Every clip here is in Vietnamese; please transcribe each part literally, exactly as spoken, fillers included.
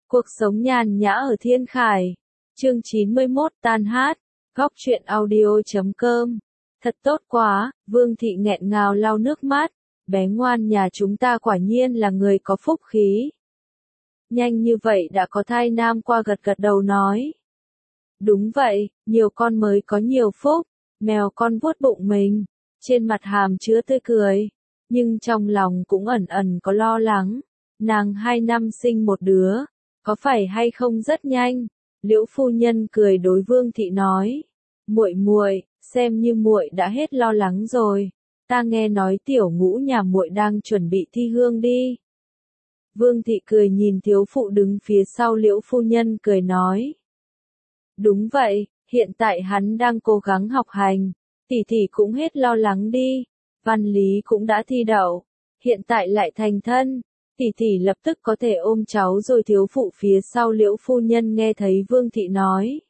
Cuộc sống nhàn nhã ở Thiên Khải. Chương chín mươi mốt tan hát. Góc truyện audio chấm com. Thật tốt quá, Vương Thị nghẹn ngào lau nước mắt. Bé ngoan nhà chúng ta quả nhiên là người có phúc khí. Nhanh như vậy đã có thai nam qua gật gật đầu nói. Đúng vậy, nhiều con mới có nhiều phúc. Mèo con vuốt bụng mình. Trên mặt hàm chứa tươi cười. Nhưng trong lòng cũng ẩn ẩn có lo lắng. Nàng hai năm sinh một đứa. Có phải hay không rất nhanh? Liễu phu nhân cười đối Vương Thị nói. Muội muội, xem như muội đã hết lo lắng rồi. Ta nghe nói tiểu ngũ nhà muội đang chuẩn bị thi hương đi. Vương Thị cười nhìn thiếu phụ đứng phía sau Liễu phu nhân cười nói. Đúng vậy, hiện tại hắn đang cố gắng học hành. Tỷ tỷ cũng hết lo lắng đi. Văn Lý cũng đã thi đậu. Hiện tại lại thành thân. Tỷ tỷ lập tức có thể ôm cháu rồi. Thiếu phụ phía sau Liễu phu nhân nghe thấy Vương Thị nói.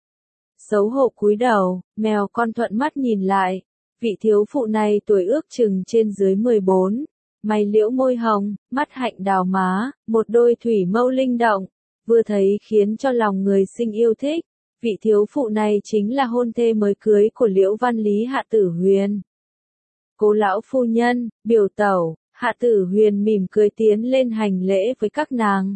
Xấu hổ cúi đầu, mèo con thuận mắt nhìn lại. Vị thiếu phụ này tuổi ước chừng trên dưới mười bốn. Mày liễu môi hồng, mắt hạnh đào má, một đôi thủy mâu linh động. Vừa thấy khiến cho lòng người sinh yêu thích. Vị thiếu phụ này chính là hôn thê mới cưới của Liễu Văn Lý Hạ Tử Huyền. Cố lão phu nhân, biểu tẩu. Hạ Tử Huyền mỉm cười tiến lên hành lễ với các nàng.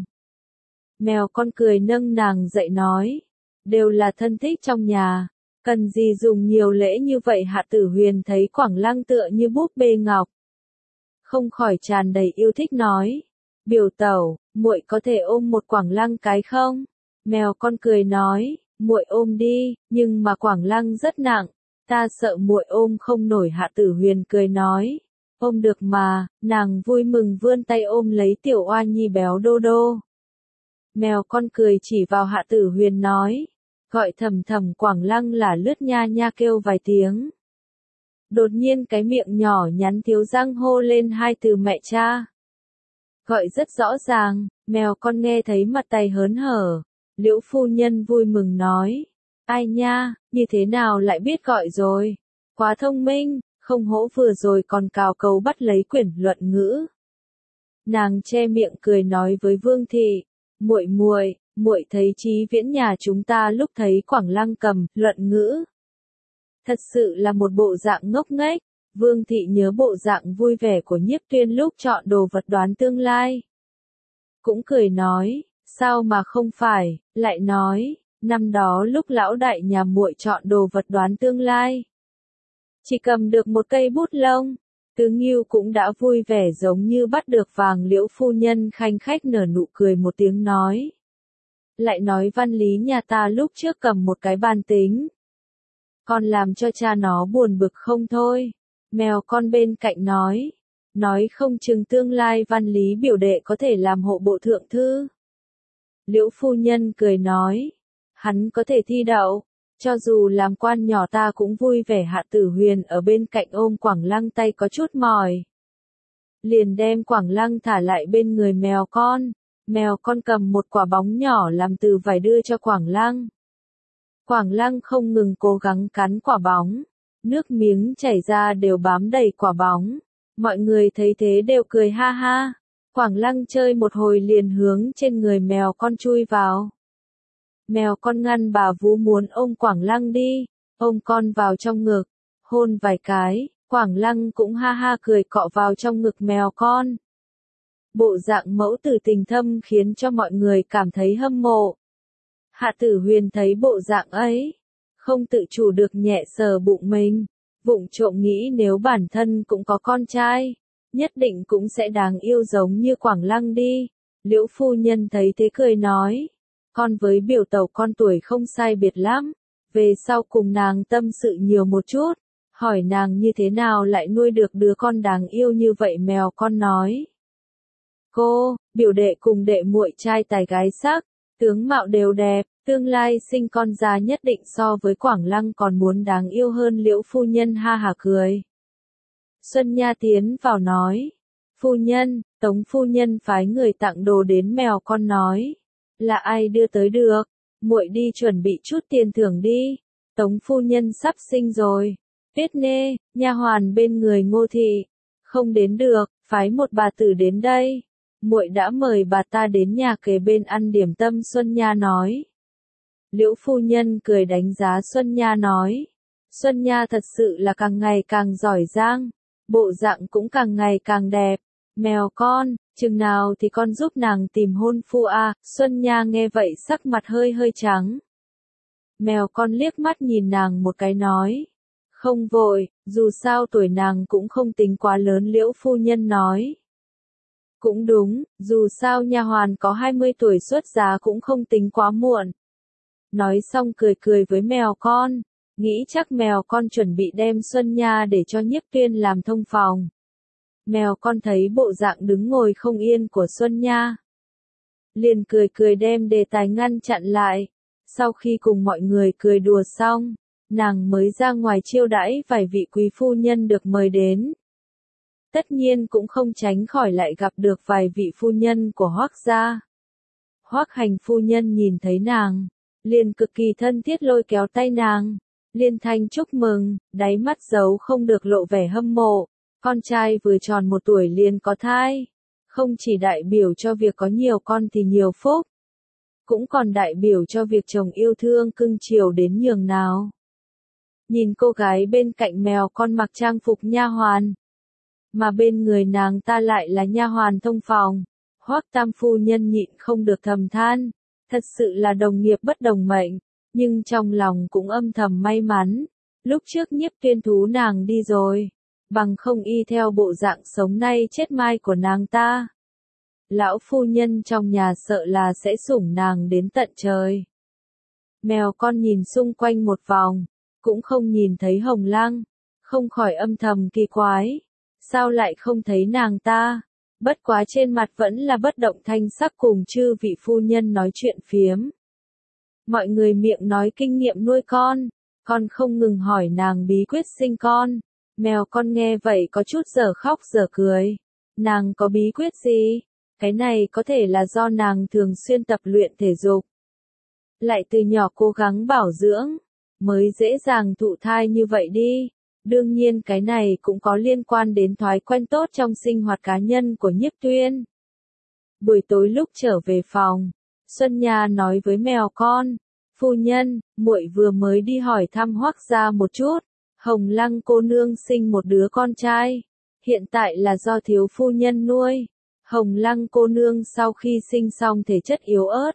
Mèo con cười nâng nàng dậy nói. Đều là thân thích trong nhà. Cần gì dùng nhiều lễ như vậy? Hạ Tử Huyền thấy Quảng Lăng tựa như búp bê ngọc. Không khỏi tràn đầy yêu thích nói. Biểu tẩu, muội có thể ôm một Quảng Lăng cái không? Mèo con cười nói. Muội ôm đi, nhưng mà Quảng Lăng rất nặng. Ta sợ muội ôm không nổi. Hạ Tử Huyền cười nói. Ôm được mà, nàng vui mừng vươn tay ôm lấy tiểu oa nhi béo đô đô. Mèo con cười chỉ vào Hạ Tử Huyền nói. Gọi thầm thầm Quảng Lăng là lướt nha nha kêu vài tiếng. Đột nhiên cái miệng nhỏ nhắn thiếu răng hô lên hai từ mẹ cha. Gọi rất rõ ràng, mèo con nghe thấy mặt tay hớn hở. Liễu phu nhân vui mừng nói. Ai nha, như thế nào lại biết gọi rồi? Quá thông minh. Không hổ vừa rồi còn cào cấu bắt lấy quyển luận ngữ. Nàng che miệng cười nói với Vương Thị, muội muội, muội thấy Chí Viễn nhà chúng ta lúc thấy Quảng Lăng cầm luận ngữ. Thật sự là một bộ dạng ngốc nghếch. Vương Thị nhớ bộ dạng vui vẻ của Nhiếp Tuyên lúc chọn đồ vật đoán tương lai. Cũng cười nói, sao mà không phải, lại nói, năm đó lúc lão đại nhà muội chọn đồ vật đoán tương lai. Chỉ cầm được một cây bút lông, Tứ Ngưu cũng đã vui vẻ giống như bắt được vàng. Liễu phu nhân khanh khách nở nụ cười một tiếng nói. Lại nói Văn Lý nhà ta lúc trước cầm một cái bàn tính. Còn làm cho cha nó buồn bực không thôi. Mèo con bên cạnh nói. Nói không chừng tương lai Văn Lý biểu đệ có thể làm hộ bộ thượng thư. Liễu phu nhân cười nói. Hắn có thể thi đậu. Cho dù làm quan nhỏ ta cũng vui vẻ. Hạ Tử Huyền ở bên cạnh ôm Quảng Lăng tay có chút mỏi. Liền đem Quảng Lăng thả lại bên người mèo con. Mèo con cầm một quả bóng nhỏ làm từ vải đưa cho Quảng Lăng. Quảng Lăng không ngừng cố gắng cắn quả bóng. Nước miếng chảy ra đều bám đầy quả bóng. Mọi người thấy thế đều cười ha ha. Quảng Lăng chơi một hồi liền hướng trên người mèo con chui vào. Mèo con ngăn bà vú muốn ôm Quảng Lăng đi, ôm con vào trong ngực, hôn vài cái, Quảng Lăng cũng ha ha cười cọ vào trong ngực mèo con. Bộ dạng mẫu tử tình thâm khiến cho mọi người cảm thấy hâm mộ. Hạ Tử Huyền thấy bộ dạng ấy, không tự chủ được nhẹ sờ bụng mình, vụng trộm nghĩ nếu bản thân cũng có con trai, nhất định cũng sẽ đáng yêu giống như Quảng Lăng đi. Liễu phu nhân thấy thế cười nói. Con với biểu tẩu con tuổi không sai biệt lắm, về sau cùng nàng tâm sự nhiều một chút, hỏi nàng như thế nào lại nuôi được đứa con đáng yêu như vậy. Mèo con nói. Cô, biểu đệ cùng đệ muội trai tài gái sắc, tướng mạo đều đẹp, tương lai sinh con ra nhất định so với Quảng Lăng còn muốn đáng yêu hơn. Liễu phu nhân ha hả cười. Xuân Nha tiến vào nói. Phu nhân, Tống phu nhân phái người tặng đồ đến. Mèo con nói. Là ai đưa tới được? Muội đi chuẩn bị chút tiền thưởng đi. Tống phu nhân sắp sinh rồi. Tuyết Nê, nha hoàn bên người Ngô thị, không đến được, phái một bà tử đến đây. muội đã mời bà ta đến nhà kề bên ăn điểm tâm. Xuân Nha nói. Liễu phu nhân cười đánh giá Xuân Nha nói. Xuân Nha thật sự là càng ngày càng giỏi giang, bộ dạng cũng càng ngày càng đẹp. Mèo con, chừng nào thì con giúp nàng tìm hôn phu à? Xuân Nha nghe vậy sắc mặt hơi hơi trắng. Mèo con liếc mắt nhìn nàng một cái nói. Không vội, dù sao tuổi nàng cũng không tính quá lớn. Liễu phu nhân nói. Cũng đúng, dù sao nha hoàn có hai mươi tuổi xuất giá cũng không tính quá muộn. Nói xong cười cười với mèo con, nghĩ chắc mèo con chuẩn bị đem Xuân Nha để cho Nhiếp Tuyên làm thông phòng. Mèo con thấy bộ dạng đứng ngồi không yên của Xuân Nha, liền cười cười đem đề tài ngăn chặn lại. Sau khi cùng mọi người cười đùa xong, nàng mới ra ngoài chiêu đãi vài vị quý phu nhân được mời đến. Tất nhiên cũng không tránh khỏi lại gặp được vài vị phu nhân của Hoắc gia. Hoắc Hành phu nhân nhìn thấy nàng, liền cực kỳ thân thiết lôi kéo tay nàng, liên thanh chúc mừng, đáy mắt giấu không được lộ vẻ hâm mộ. Con trai vừa tròn một tuổi liền có thai, không chỉ đại biểu cho việc có nhiều con thì nhiều phúc, cũng còn đại biểu cho việc chồng yêu thương cưng chiều đến nhường nào. Nhìn cô gái bên cạnh mèo con mặc trang phục nha hoàn, mà bên người nàng ta lại là nha hoàn thông phòng, Hoắc tam phu nhân nhịn không được thầm than, thật sự là đồng nghiệp bất đồng mệnh, nhưng trong lòng cũng âm thầm may mắn, lúc trước Nhiếp Tuyên thú nàng đi rồi, bằng không y theo bộ dạng sống nay chết mai của nàng ta. Lão phu nhân trong nhà sợ là sẽ sủng nàng đến tận trời. Mèo con nhìn xung quanh một vòng, cũng không nhìn thấy Hồng Lăng, không khỏi âm thầm kỳ quái, sao lại không thấy nàng ta, bất quá trên mặt vẫn là bất động thanh sắc cùng chư vị phu nhân nói chuyện phiếm. Mọi người miệng nói kinh nghiệm nuôi con, con không ngừng hỏi nàng bí quyết sinh con. Mèo con nghe vậy có chút dở khóc dở cười. Nàng có bí quyết gì? Cái này có thể là do nàng thường xuyên tập luyện thể dục, lại từ nhỏ cố gắng bảo dưỡng, mới dễ dàng thụ thai như vậy đi. Đương nhiên cái này cũng có liên quan đến thói quen tốt trong sinh hoạt cá nhân của Nhiếp Tuyên. Buổi tối lúc trở về phòng, Xuân Nha nói với mèo con, phu nhân, muội vừa mới đi hỏi thăm Hoắc gia một chút, Hồng Lăng cô nương sinh một đứa con trai, hiện tại là do thiếu phu nhân nuôi. Hồng Lăng cô nương sau khi sinh xong thể chất yếu ớt,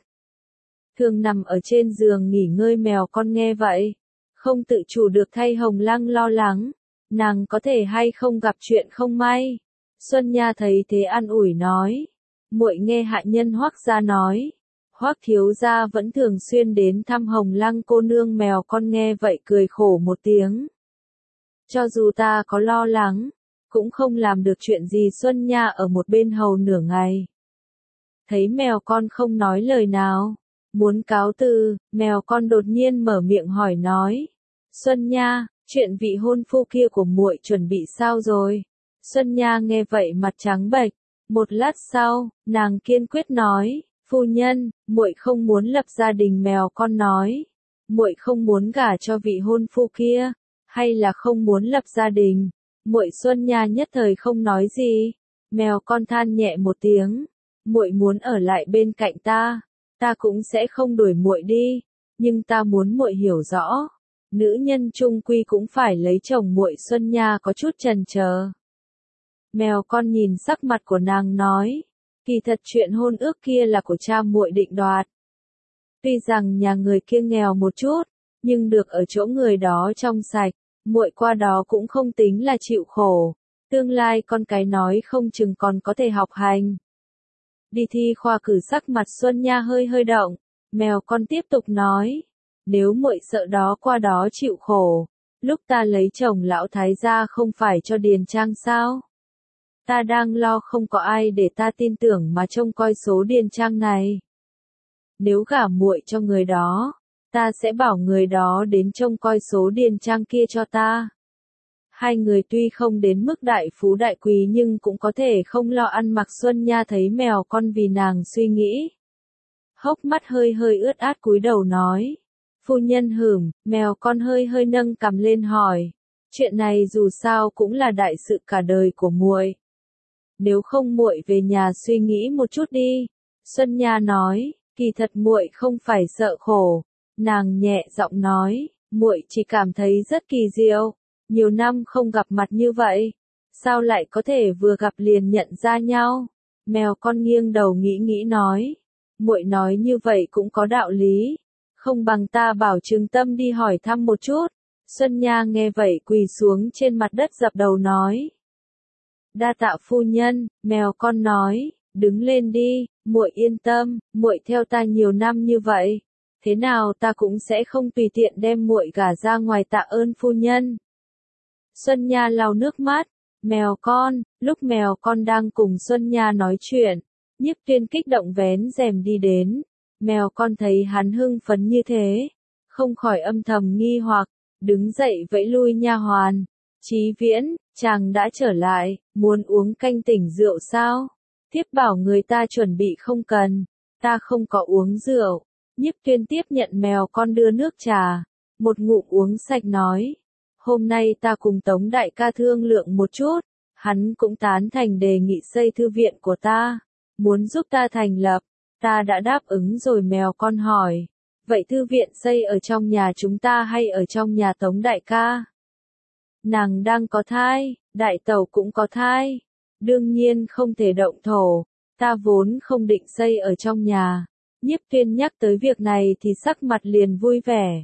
thường nằm ở trên giường nghỉ ngơi. Mèo con nghe vậy, không tự chủ được thay Hồng Lăng lo lắng, nàng có thể hay không gặp chuyện không may. Xuân Nha thấy thế an ủi nói, muội nghe hạ nhân Hoắc gia nói, Hoắc thiếu gia vẫn thường xuyên đến thăm Hồng Lăng cô nương. Mèo con nghe vậy cười khổ một tiếng. Cho dù ta có lo lắng, cũng không làm được chuyện gì. Xuân Nha ở một bên hầu nửa ngày. Thấy mèo con không nói lời nào, muốn cáo từ, mèo con đột nhiên mở miệng hỏi nói. Xuân Nha, chuyện vị hôn phu kia của muội chuẩn bị sao rồi? Xuân Nha nghe vậy mặt trắng bệch, một lát sau, nàng kiên quyết nói, phu nhân, muội không muốn lập gia đình. Mèo con nói, muội không muốn gả cho vị hôn phu kia, hay là không muốn lập gia đình? Muội. Xuân Nha nhất thời không nói gì. Mèo con than nhẹ một tiếng, muội muốn ở lại bên cạnh ta, ta cũng sẽ không đuổi muội đi, nhưng ta muốn muội hiểu rõ, nữ nhân chung quy cũng phải lấy chồng. Muội. Xuân Nha có chút chần chờ. Mèo con nhìn sắc mặt của nàng nói, kỳ thật chuyện hôn ước kia là của cha muội định đoạt. Tuy rằng nhà người kia nghèo một chút, nhưng được ở chỗ người đó trong sạch, muội qua đó cũng không tính là chịu khổ. Tương lai con cái nói không chừng còn có thể học hành. Đi thi khoa cử. Sắc mặt Xuân Nha hơi hơi động. Mèo con tiếp tục nói, nếu muội sợ đó qua đó chịu khổ, lúc ta lấy chồng lão thái gia không phải cho điền trang sao? Ta đang lo không có ai để ta tin tưởng mà trông coi số điền trang này. Nếu gả muội cho người đó, ta sẽ bảo người đó đến trông coi số điền trang kia cho ta. Hai người tuy không đến mức đại phú đại quý nhưng cũng có thể không lo ăn mặc. Xuân Nha thấy mèo con vì nàng suy nghĩ, hốc mắt hơi hơi ướt át cúi đầu nói, phu nhân hửm. Mèo con hơi hơi nâng cằm lên hỏi, chuyện này dù sao cũng là đại sự cả đời của muội, nếu không muội về nhà suy nghĩ một chút đi. Xuân Nha nói, kỳ thật muội không phải sợ khổ, nàng nhẹ giọng nói, muội chỉ cảm thấy rất kỳ diệu, nhiều năm không gặp mặt như vậy, sao lại có thể vừa gặp liền nhận ra nhau? Mèo con nghiêng đầu nghĩ nghĩ nói, muội nói như vậy cũng có đạo lý, không bằng ta bảo Trường Tâm đi hỏi thăm một chút. Xuân Nha nghe vậy quỳ xuống trên mặt đất dập đầu nói, đa tạ phu nhân. Mèo con nói, đứng lên đi, muội yên tâm, muội theo ta nhiều năm như vậy, thế nào ta cũng sẽ không tùy tiện đem muội gả ra ngoài, tạ ơn phu nhân. Xuân Nha lau nước mắt, mèo con. Lúc mèo con đang cùng Xuân Nha nói chuyện, Nhiếp Tuyên kích động vén rèm đi đến, mèo con thấy hắn hưng phấn như thế, không khỏi âm thầm nghi hoặc, đứng dậy vẫy lui nha hoàn, Chí Viễn, chàng đã trở lại, muốn uống canh tỉnh rượu sao? Thiếp bảo người ta chuẩn bị không cần, ta không có uống rượu. Nhiếp Tuyên tiếp nhận mèo con đưa nước trà, một ngụm uống sạch nói, hôm nay ta cùng Tống đại ca thương lượng một chút, hắn cũng tán thành đề nghị xây thư viện của ta, muốn giúp ta thành lập, ta đã đáp ứng rồi. Mèo con hỏi, vậy thư viện xây ở trong nhà chúng ta hay ở trong nhà Tống đại ca? Nàng đang có thai, đại tẩu cũng có thai, đương nhiên không thể động thổ, ta vốn không định xây ở trong nhà. Nhiếp Tuyên nhắc tới việc này thì sắc mặt liền vui vẻ.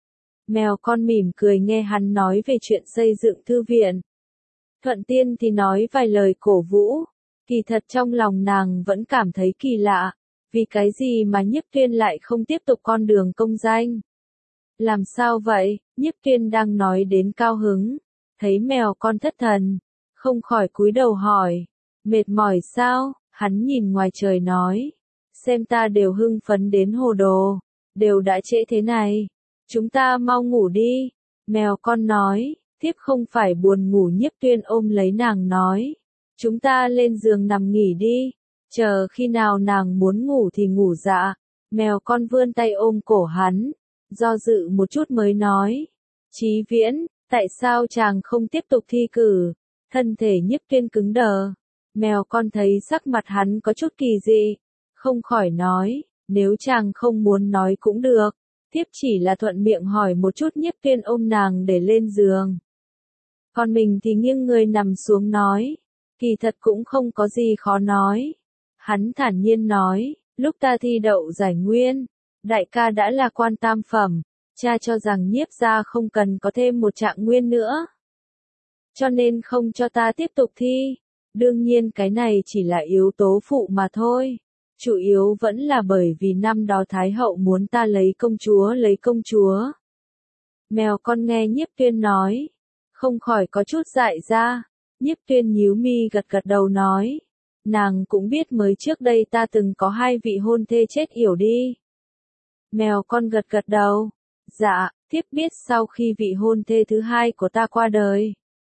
Mèo con mỉm cười nghe hắn nói về chuyện xây dựng thư viện. Thuận tiên thì nói vài lời cổ vũ, kỳ thật trong lòng nàng vẫn cảm thấy kỳ lạ, vì cái gì mà Nhiếp Tuyên lại không tiếp tục con đường công danh. Làm sao vậy? Nhiếp Tuyên đang nói đến cao hứng, thấy mèo con thất thần, không khỏi cúi đầu hỏi, mệt mỏi sao? Hắn nhìn ngoài trời nói, xem ta đều hưng phấn đến hồ đồ, đều đã trễ thế này, chúng ta mau ngủ đi. Mèo con nói, thiếp không phải buồn ngủ. Nhiếp Tuyên ôm lấy nàng nói, chúng ta lên giường nằm nghỉ đi, chờ khi nào nàng muốn ngủ thì ngủ dạ. Mèo con vươn tay ôm cổ hắn, do dự một chút mới nói, Chí Viễn, tại sao chàng không tiếp tục thi cử? Thân thể Nhiếp Tuyên cứng đờ, mèo con thấy sắc mặt hắn có chút kỳ dị, không khỏi nói, nếu chàng không muốn nói cũng được, thiếp chỉ là thuận miệng hỏi một chút. Nhiếp Tuyên ôm nàng để lên giường, còn mình thì nghiêng người nằm xuống nói, kỳ thật cũng không có gì khó nói. Hắn thản nhiên nói, lúc ta thi đậu giải nguyên, đại ca đã là quan tam phẩm, cha cho rằng Nhiếp gia không cần có thêm một trạng nguyên nữa, cho nên không cho ta tiếp tục thi. Đương nhiên cái này chỉ là yếu tố phụ mà thôi, chủ yếu vẫn là bởi vì năm đó Thái hậu muốn ta lấy công chúa lấy công chúa. Mèo con nghe Nhiếp Tuyên nói, không khỏi có chút dại ra. Nhiếp Tuyên nhíu mi gật gật đầu nói, nàng cũng biết mới trước đây ta từng có hai vị hôn thê chết yểu đi. Mèo con gật gật đầu, dạ, thiếp biết. Sau khi vị hôn thê thứ hai của ta qua đời,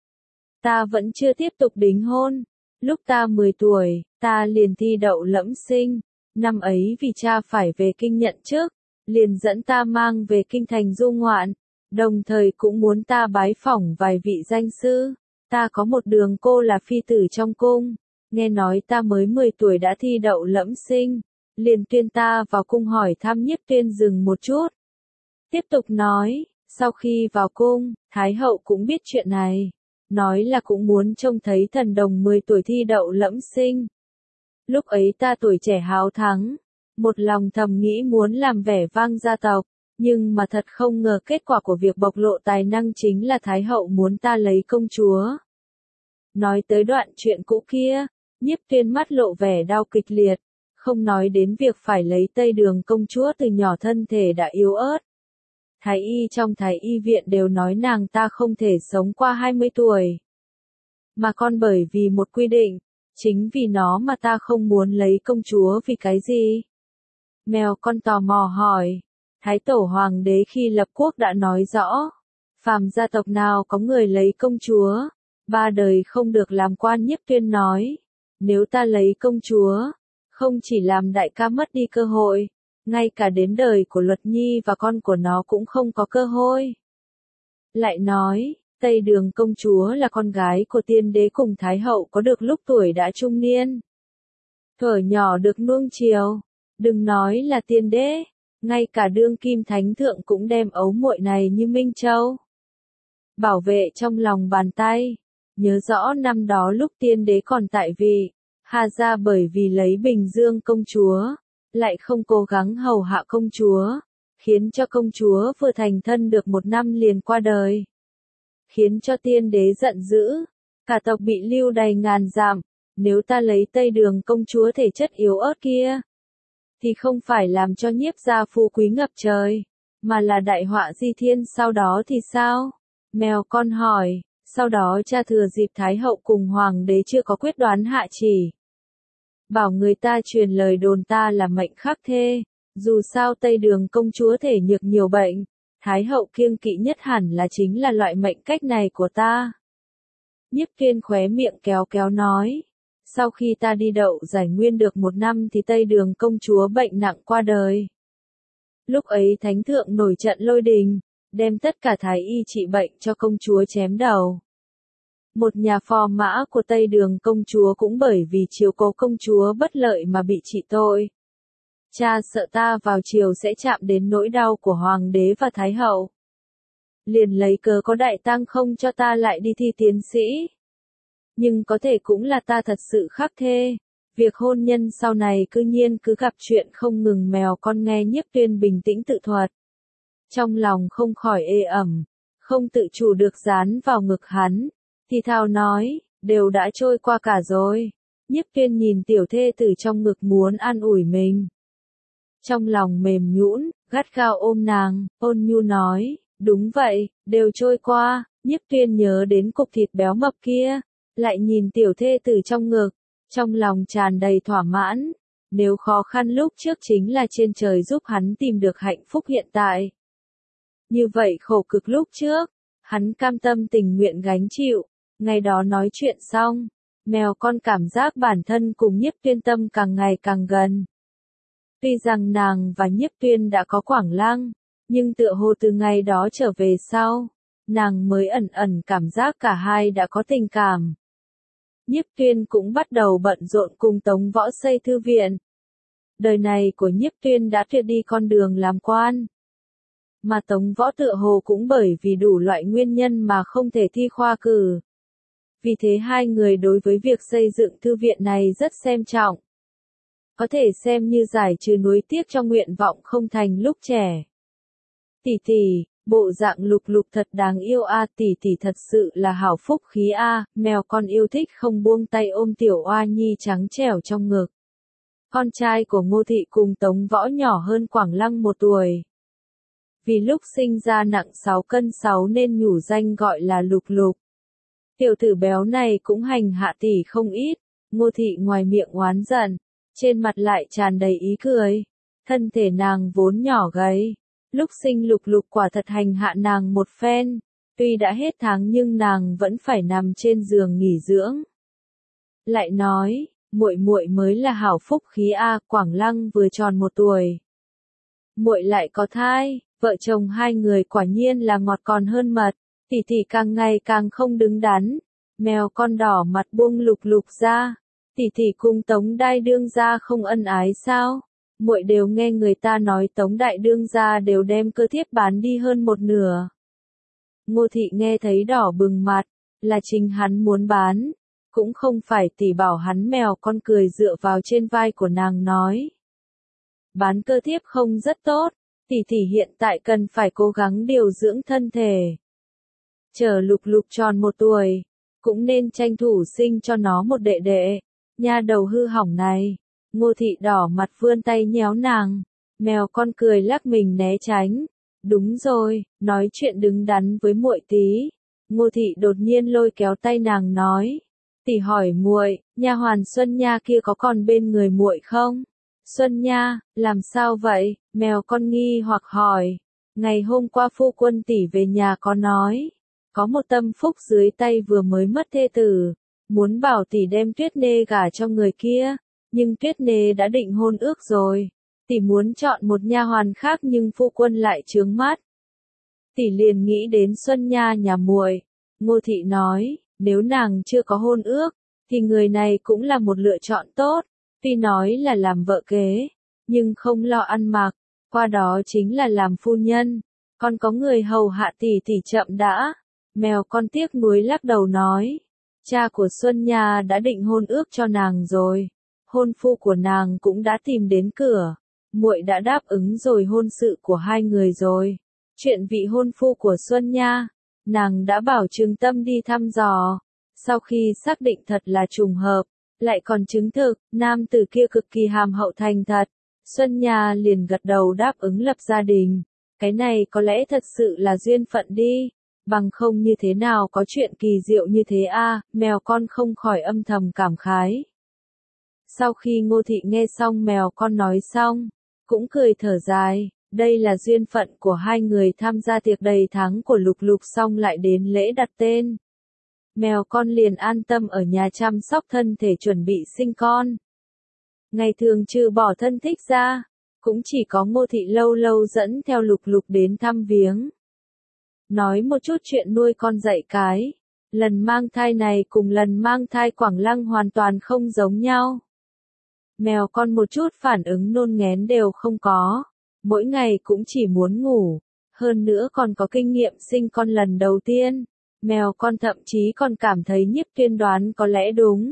ta vẫn chưa tiếp tục đính hôn. Lúc ta mười tuổi, ta liền thi đậu lẫm sinh, năm ấy vì cha phải về kinh nhận chức, liền dẫn ta mang về kinh thành du ngoạn, đồng thời cũng muốn ta bái phỏng vài vị danh sư. Ta có một đường cô là phi tử trong cung, nghe nói ta mới mười tuổi đã thi đậu lẫm sinh, liền tuyên ta vào cung hỏi thăm. Nhiếp Tuyên dừng một chút, tiếp tục nói, sau khi vào cung, Thái hậu cũng biết chuyện này, nói là cũng muốn trông thấy thần đồng mười tuổi thi đậu lẫm sinh. Lúc ấy ta tuổi trẻ háo thắng, một lòng thầm nghĩ muốn làm vẻ vang gia tộc, nhưng mà thật không ngờ kết quả của việc bộc lộ tài năng chính là Thái hậu muốn ta lấy công chúa. Nói tới đoạn chuyện cũ kia, Nhiếp Tuyên mắt lộ vẻ đau kịch liệt, không nói đến việc phải lấy Tây Đường công chúa từ nhỏ thân thể đã yếu ớt. Thái y trong Thái y viện đều nói nàng ta không thể sống qua hai mươi tuổi. Mà còn bởi vì một quy định, chính vì nó mà ta không muốn lấy công chúa. Vì cái gì? Mèo con tò mò hỏi. Thái tổ hoàng đế khi lập quốc đã nói rõ, phàm gia tộc nào có người lấy công chúa, ba đời không được làm quan. Nhiếp Tuyên nói, nếu ta lấy công chúa, không chỉ làm đại ca mất đi cơ hội, ngay cả đến đời của Luật Nhi và con của nó cũng không có cơ hội. Lại nói, Tây Đường công chúa là con gái của tiên đế cùng thái hậu có được lúc tuổi đã trung niên. Thuở nhỏ được nuông chiều, đừng nói là tiên đế, ngay cả đương kim thánh thượng cũng đem ấu muội này như Minh Châu bảo vệ trong lòng bàn tay. Nhớ rõ năm đó lúc tiên đế còn tại vị, Hà gia bởi vì lấy Bình Dương công chúa, lại không cố gắng hầu hạ công chúa, khiến cho công chúa vừa thành thân được một năm liền qua đời. Khiến cho tiên đế giận dữ, cả tộc bị lưu đày ngàn dặm, nếu ta lấy Tây Đường công chúa thể chất yếu ớt kia, thì không phải làm cho Nhiếp gia phú quý ngập trời, mà là đại họa di thiên sau đó thì sao? Mèo con hỏi, sau đó cha thừa dịp Thái hậu cùng Hoàng đế chưa có quyết đoán hạ chỉ. Bảo người ta truyền lời đồn ta là mệnh khắc thê, dù sao Tây Đường công chúa thể nhược nhiều bệnh, Thái hậu kiêng kỵ nhất hẳn là chính là loại mệnh cách này của ta. Nhiếp Tuyên khóe miệng kéo kéo nói, sau khi ta đi đậu giải nguyên được một năm thì Tây Đường công chúa bệnh nặng qua đời. Lúc ấy thánh thượng nổi trận lôi đình, đem tất cả thái y trị bệnh cho công chúa chém đầu. Một nhà phò mã của Tây Đường công chúa cũng bởi vì chiếu cố công chúa bất lợi mà bị trị tội. Cha sợ ta vào triều sẽ chạm đến nỗi đau của hoàng đế và thái hậu. Liền lấy cớ có đại tang không cho ta lại đi thi tiến sĩ. Nhưng có thể cũng là ta thật sự khắc thê. Việc hôn nhân sau này cư nhiên cứ gặp chuyện không ngừng. Mèo con nghe Nhiếp Tuyên bình tĩnh tự thuật. Trong lòng không khỏi ê ẩm, không tự chủ được dán vào ngực hắn, thì thào nói, đều đã trôi qua cả rồi. Nhiếp Tuyên nhìn tiểu thê tử trong ngực muốn an ủi mình. Trong lòng mềm nhũn, gắt gao ôm nàng, ôn nhu nói, đúng vậy, đều trôi qua. Nhiếp Tuyên nhớ đến cục thịt béo mập kia, lại nhìn tiểu thê tử trong ngực, trong lòng tràn đầy thỏa mãn. Nếu khó khăn lúc trước chính là trên trời giúp hắn tìm được hạnh phúc hiện tại. Như vậy khổ cực lúc trước, hắn cam tâm tình nguyện gánh chịu. Ngày đó nói chuyện xong, mèo con cảm giác bản thân cùng Nhiếp Tuyên tâm càng ngày càng gần. Tuy rằng nàng và Nhiếp Tuyên đã có Quảng Lăng, nhưng tựa hồ từ ngày đó trở về sau, nàng mới ẩn ẩn cảm giác cả hai đã có tình cảm. Nhiếp Tuyên cũng bắt đầu bận rộn cùng Tống Võ xây thư viện. Đời này của Nhiếp Tuyên đã tuyệt đi con đường làm quan. Mà Tống Võ tựa hồ cũng bởi vì đủ loại nguyên nhân mà không thể thi khoa cử. Vì thế hai người đối với việc xây dựng thư viện này rất xem trọng. Có thể xem như giải trừ nuối tiếc cho nguyện vọng không thành lúc trẻ. Tỷ tỷ, bộ dạng Lục Lục thật đáng yêu a, tỷ tỷ thật sự là hảo phúc khí a. Mèo con yêu thích không buông tay ôm tiểu oa nhi trắng trẻo trong ngực. Con trai của Ngô Thị cùng Tống Võ nhỏ hơn Quảng Lăng một tuổi. Vì lúc sinh ra nặng sáu cân sáu nên nhủ danh gọi là Lục Lục. Tiểu tử béo này cũng hành hạ tỷ không ít. Ngô Thị ngoài miệng oán giận, trên mặt lại tràn đầy ý cười. Thân thể nàng vốn nhỏ gầy, lúc sinh Lục Lục quả thật hành hạ nàng một phen. Tuy đã hết tháng nhưng nàng vẫn phải nằm trên giường nghỉ dưỡng. Lại nói, muội muội mới là hảo phúc khí a, Quảng Lăng vừa tròn một tuổi. Muội lại có thai, vợ chồng hai người quả nhiên là ngọt còn hơn mật. Tỷ tỷ càng ngày càng không đứng đắn. Mèo con đỏ mặt buông Lục Lục ra. Tỷ tỷ cùng Tống Đại đương gia không ân ái sao? Muội đều nghe người ta nói Tống Đại đương gia đều đem cơ thiếp bán đi hơn một nửa. Ngô Thị nghe thấy đỏ bừng mặt, là chính hắn muốn bán, cũng không phải tỷ bảo hắn. Mèo con cười dựa vào trên vai của nàng nói. Bán cơ thiếp không rất tốt, tỷ tỷ hiện tại cần phải cố gắng điều dưỡng thân thể. Chờ Lục Lục tròn một tuổi, cũng nên tranh thủ sinh cho nó một đệ đệ. Nha đầu hư hỏng này. Ngô Thị đỏ mặt vươn tay nhéo nàng. Mèo con cười lắc mình né tránh. Đúng rồi, nói chuyện đứng đắn với muội tí. Ngô Thị đột nhiên lôi kéo tay nàng nói. Tỷ hỏi muội, nha hoàn Xuân Nha kia có còn bên người muội không? Xuân Nha, làm sao vậy? Mèo con nghi hoặc hỏi. Ngày hôm qua phu quân tỷ về nhà có nói. Có một tâm phúc dưới tay vừa mới mất thê tử. Muốn bảo tỷ đem Tuyết Nê gả cho người kia. Nhưng Tuyết Nê đã định hôn ước rồi. Tỷ muốn chọn một nha hoàn khác nhưng phu quân lại chướng mắt. Tỷ liền nghĩ đến Xuân Nha nhà muội. Ngô Thị nói, nếu nàng chưa có hôn ước, thì người này cũng là một lựa chọn tốt, tuy nói là làm vợ kế, nhưng không lo ăn mặc, qua đó chính là làm phu nhân, còn có người hầu hạ tỷ tỷ chậm đã. Mèo con tiếc nuối lắc đầu nói, cha của Xuân Nha đã định hôn ước cho nàng rồi, hôn phu của nàng cũng đã tìm đến cửa, muội đã đáp ứng rồi hôn sự của hai người rồi. Chuyện vị hôn phu của Xuân Nha, nàng đã bảo Trừng Tâm đi thăm dò, sau khi xác định thật là trùng hợp, lại còn chứng thực, nam tử kia cực kỳ hàm hậu thành thật, Xuân Nha liền gật đầu đáp ứng lập gia đình. Cái này có lẽ thật sự là duyên phận đi, bằng không như thế nào có chuyện kỳ diệu như thế a, mèo con không khỏi âm thầm cảm khái. Sau khi Ngô Thị nghe xong mèo con nói xong, cũng cười thở dài, đây là duyên phận của hai người tham gia tiệc đầy tháng của Lục Lục xong lại đến lễ đặt tên. Mèo con liền an tâm ở nhà chăm sóc thân thể chuẩn bị sinh con. Ngày thường trừ bỏ thân thích ra, cũng chỉ có Ngô Thị lâu lâu dẫn theo Lục Lục đến thăm viếng. Nói một chút chuyện nuôi con dạy cái, lần mang thai này cùng lần mang thai Quảng Lăng hoàn toàn không giống nhau. Mèo con một chút phản ứng nôn nghén đều không có, mỗi ngày cũng chỉ muốn ngủ, hơn nữa còn có kinh nghiệm sinh con lần đầu tiên. Mèo con thậm chí còn cảm thấy Nhiếp Tuyên đoán có lẽ đúng.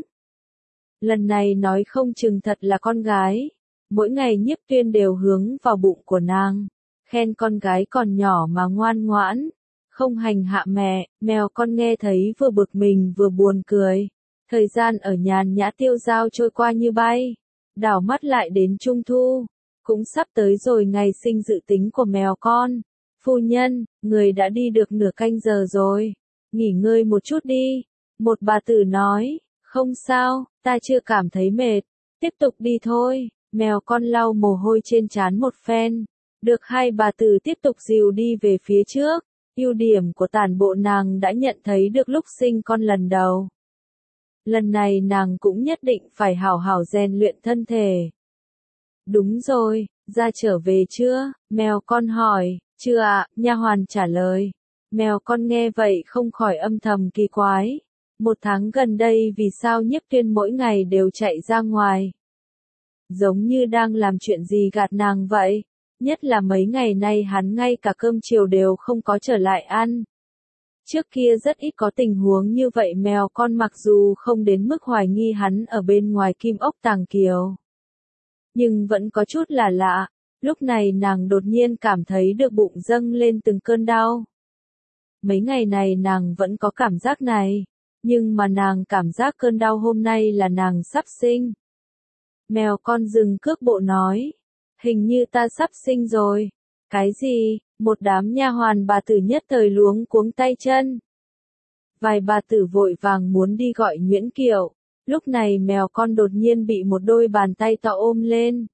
Lần này nói không chừng thật là con gái. Mỗi ngày Nhiếp Tuyên đều hướng vào bụng của nàng, khen con gái còn nhỏ mà ngoan ngoãn, không hành hạ mẹ. Mèo con nghe thấy vừa bực mình vừa buồn cười. Thời gian ở nhàn nhã tiêu dao trôi qua như bay, đảo mắt lại đến Trung Thu, cũng sắp tới rồi ngày sinh dự tính của mèo con. Phu nhân, người đã đi được nửa canh giờ rồi, nghỉ ngơi một chút đi. Một bà tử nói, không sao, ta chưa cảm thấy mệt, tiếp tục đi thôi. Mèo con lau mồ hôi trên trán một phen, được hai bà tử tiếp tục dìu đi về phía trước. Ưu điểm của tản bộ nàng đã nhận thấy được lúc sinh con lần đầu. Lần này nàng cũng nhất định phải hảo hảo rèn luyện thân thể. Đúng rồi, ra trở về chưa? Mèo con hỏi. Chưa ạ, nha hoàn trả lời. Mèo con nghe vậy không khỏi âm thầm kỳ quái. Một tháng gần đây vì sao Nhiếp Tuyên mỗi ngày đều chạy ra ngoài? Giống như đang làm chuyện gì gạt nàng vậy, nhất là mấy ngày nay hắn ngay cả cơm chiều đều không có trở lại ăn. Trước kia rất ít có tình huống như vậy. Mèo con mặc dù không đến mức hoài nghi hắn ở bên ngoài kim ốc tàng kiều, nhưng vẫn có chút là lạ, lúc này nàng đột nhiên cảm thấy được bụng dâng lên từng cơn đau. Mấy ngày này nàng vẫn có cảm giác này, nhưng mà nàng cảm giác cơn đau hôm nay là nàng sắp sinh. Mèo con dừng cước bộ nói, hình như ta sắp sinh rồi. Cái gì? Một đám nha hoàn bà tử nhất thời luống cuống tay chân. Vài bà tử vội vàng muốn đi gọi Nguyễn Kiều. Lúc này mèo con đột nhiên bị một đôi bàn tay to ôm lên.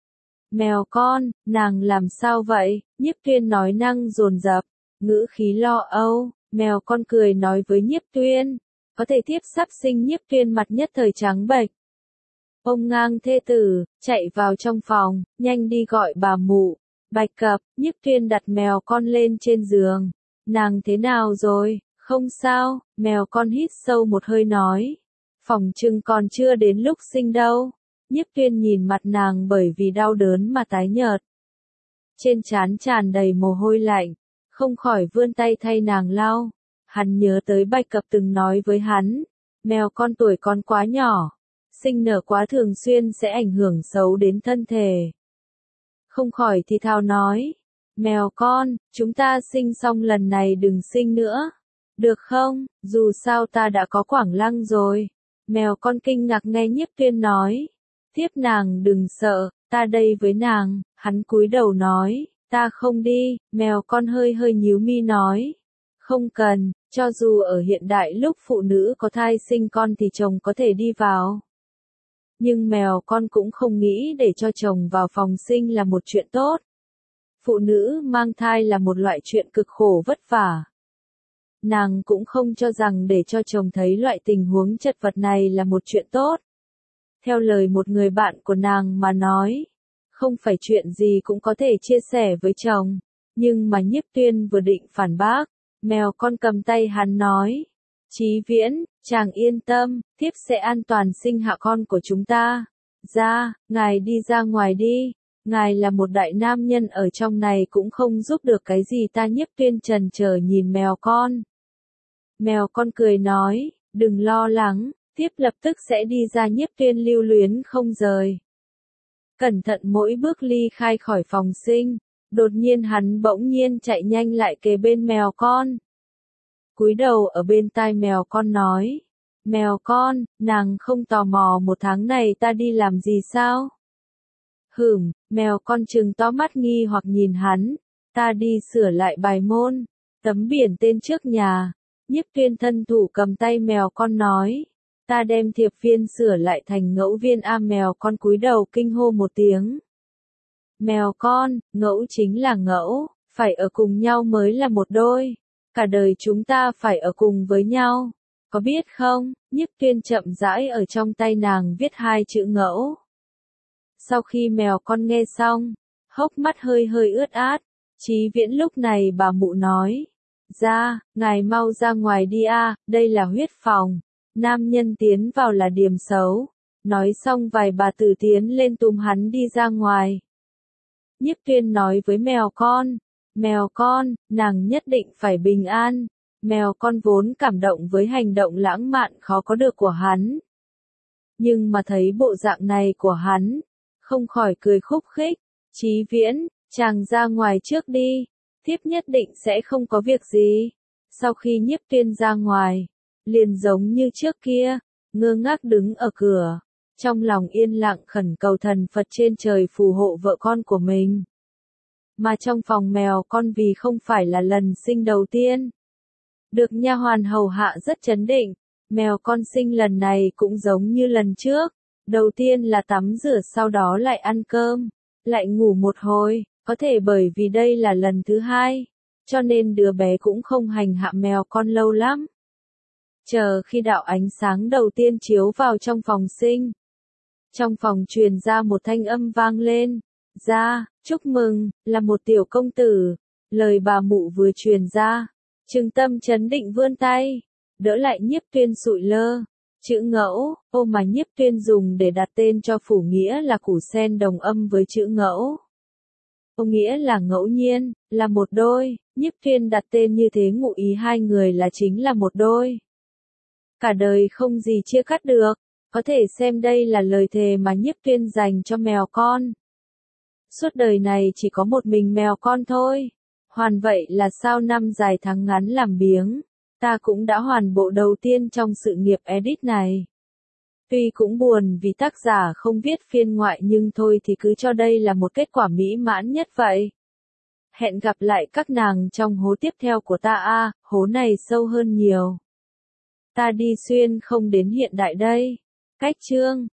Mèo con, nàng làm sao vậy? Nhiếp Tuyên nói năng dồn dập, ngữ khí lo âu. Mèo con cười nói với Nhiếp Tuyên, có thể tiếp sắp sinh. Nhiếp Tuyên mặt nhất thời trắng bệch. Ông ngang thê tử, chạy vào trong phòng, nhanh đi gọi bà mụ. Bạch Cập. Nhiếp Tuyên đặt mèo con lên trên giường. Nàng thế nào rồi? Không sao. Mèo con hít sâu một hơi nói, phỏng chừng còn chưa đến lúc sinh đâu. Nhiếp Tuyên nhìn mặt nàng bởi vì đau đớn mà tái nhợt, trên trán tràn đầy mồ hôi lạnh, không khỏi vươn tay thay nàng lau. Hắn nhớ tới Bạch Cập từng nói với hắn, mèo con tuổi con quá nhỏ, sinh nở quá thường xuyên sẽ ảnh hưởng xấu đến thân thể. Không khỏi thì thào nói, mèo con, chúng ta sinh xong lần này đừng sinh nữa, được không? Dù sao ta đã có Quảng Lăng rồi. Mèo con kinh ngạc nghe Nhiếp Tuyên nói, tiếp nàng đừng sợ, ta đây với nàng. Hắn cúi đầu nói, ta không đi. Mèo con hơi hơi nhíu mi nói, không cần, cho dù ở hiện đại lúc phụ nữ có thai sinh con thì chồng có thể đi vào. Nhưng mèo con cũng không nghĩ để cho chồng vào phòng sinh là một chuyện tốt. Phụ nữ mang thai là một loại chuyện cực khổ vất vả. Nàng cũng không cho rằng để cho chồng thấy loại tình huống chật vật này là một chuyện tốt. Theo lời một người bạn của nàng mà nói, không phải chuyện gì cũng có thể chia sẻ với chồng. Nhưng mà Nhiếp Tuyên vừa định phản bác, mèo con cầm tay hắn nói, Chí Viễn, chàng yên tâm, thiếp sẽ an toàn sinh hạ con của chúng ta. Ra, ngài đi ra ngoài đi. Ngài là một đại nam nhân ở trong này cũng không giúp được cái gì ta. Nhiếp Tuyên trần chờ nhìn mèo con. Mèo con cười nói, đừng lo lắng, thiếp lập tức sẽ đi ra. Nhiếp Tuyên lưu luyến không rời. Cẩn thận mỗi bước ly khai khỏi phòng sinh, đột nhiên hắn bỗng nhiên chạy nhanh lại kề bên mèo con. Cúi đầu ở bên tai mèo con nói, mèo con, nàng không tò mò một tháng này ta đi làm gì sao? Hửm, mèo con trừng to mắt nghi hoặc nhìn hắn, ta đi sửa lại bài môn, tấm biển tên trước nhà. Nhiếp Tuyên thân thủ cầm tay mèo con nói, ta đem thiệp viên sửa lại thành ngẫu viên. A mèo con cúi đầu kinh hô một tiếng. Mèo con, ngẫu chính là ngẫu, phải ở cùng nhau mới là một đôi. Cả đời chúng ta phải ở cùng với nhau, có biết không? Nhiếp Tuyên chậm rãi ở trong tay nàng viết hai chữ ngẫu. Sau khi mèo con nghe xong, hốc mắt hơi hơi ướt át. Chí Viễn lúc này bà mụ nói, ra, ngài mau ra ngoài đi a, đây là huyết phòng, nam nhân tiến vào là điểm xấu. Nói xong vài bà tử tiến lên túm hắn đi ra ngoài. Nhiếp Tuyên nói với mèo con, mèo con, nàng nhất định phải bình an. Mèo con vốn cảm động với hành động lãng mạn khó có được của hắn. Nhưng mà thấy bộ dạng này của hắn, không khỏi cười khúc khích. Chí Viễn, chàng ra ngoài trước đi, thiếp nhất định sẽ không có việc gì. Sau khi Nhiếp Tuyên ra ngoài, liền giống như trước kia, ngơ ngác đứng ở cửa, trong lòng yên lặng khẩn cầu thần Phật trên trời phù hộ vợ con của mình. Mà trong phòng mèo con vì không phải là lần sinh đầu tiên, được nha hoàn hầu hạ rất trấn định, mèo con sinh lần này cũng giống như lần trước, đầu tiên là tắm rửa sau đó lại ăn cơm, lại ngủ một hồi, có thể bởi vì đây là lần thứ hai, cho nên đứa bé cũng không hành hạ mèo con lâu lắm. Chờ khi đạo ánh sáng đầu tiên chiếu vào trong phòng sinh, trong phòng truyền ra một thanh âm vang lên, ra, chúc mừng, là một tiểu công tử. Lời bà mụ vừa truyền ra, Trừng Tâm chấn định vươn tay, đỡ lại Nhiếp Tuyên sụi lơ. Chữ ngẫu, ô mà Nhiếp Tuyên dùng để đặt tên cho phủ nghĩa là củ sen đồng âm với chữ ngẫu. Ô nghĩa là ngẫu nhiên, là một đôi, Nhiếp Tuyên đặt tên như thế ngụ ý hai người là chính là một đôi. Cả đời không gì chia cắt được, có thể xem đây là lời thề mà Nhiếp Tuyên dành cho mèo con. Suốt đời này chỉ có một mình mèo con thôi. Hoàn vậy là sao năm dài tháng ngắn làm biếng, ta cũng đã hoàn bộ đầu tiên trong sự nghiệp edit này. Tuy cũng buồn vì tác giả không viết phiên ngoại nhưng thôi thì cứ cho đây là một kết quả mỹ mãn nhất vậy. Hẹn gặp lại các nàng trong hố tiếp theo của ta. A, à, hố này sâu hơn nhiều. Ta đi xuyên không đến hiện đại đây. Cách chương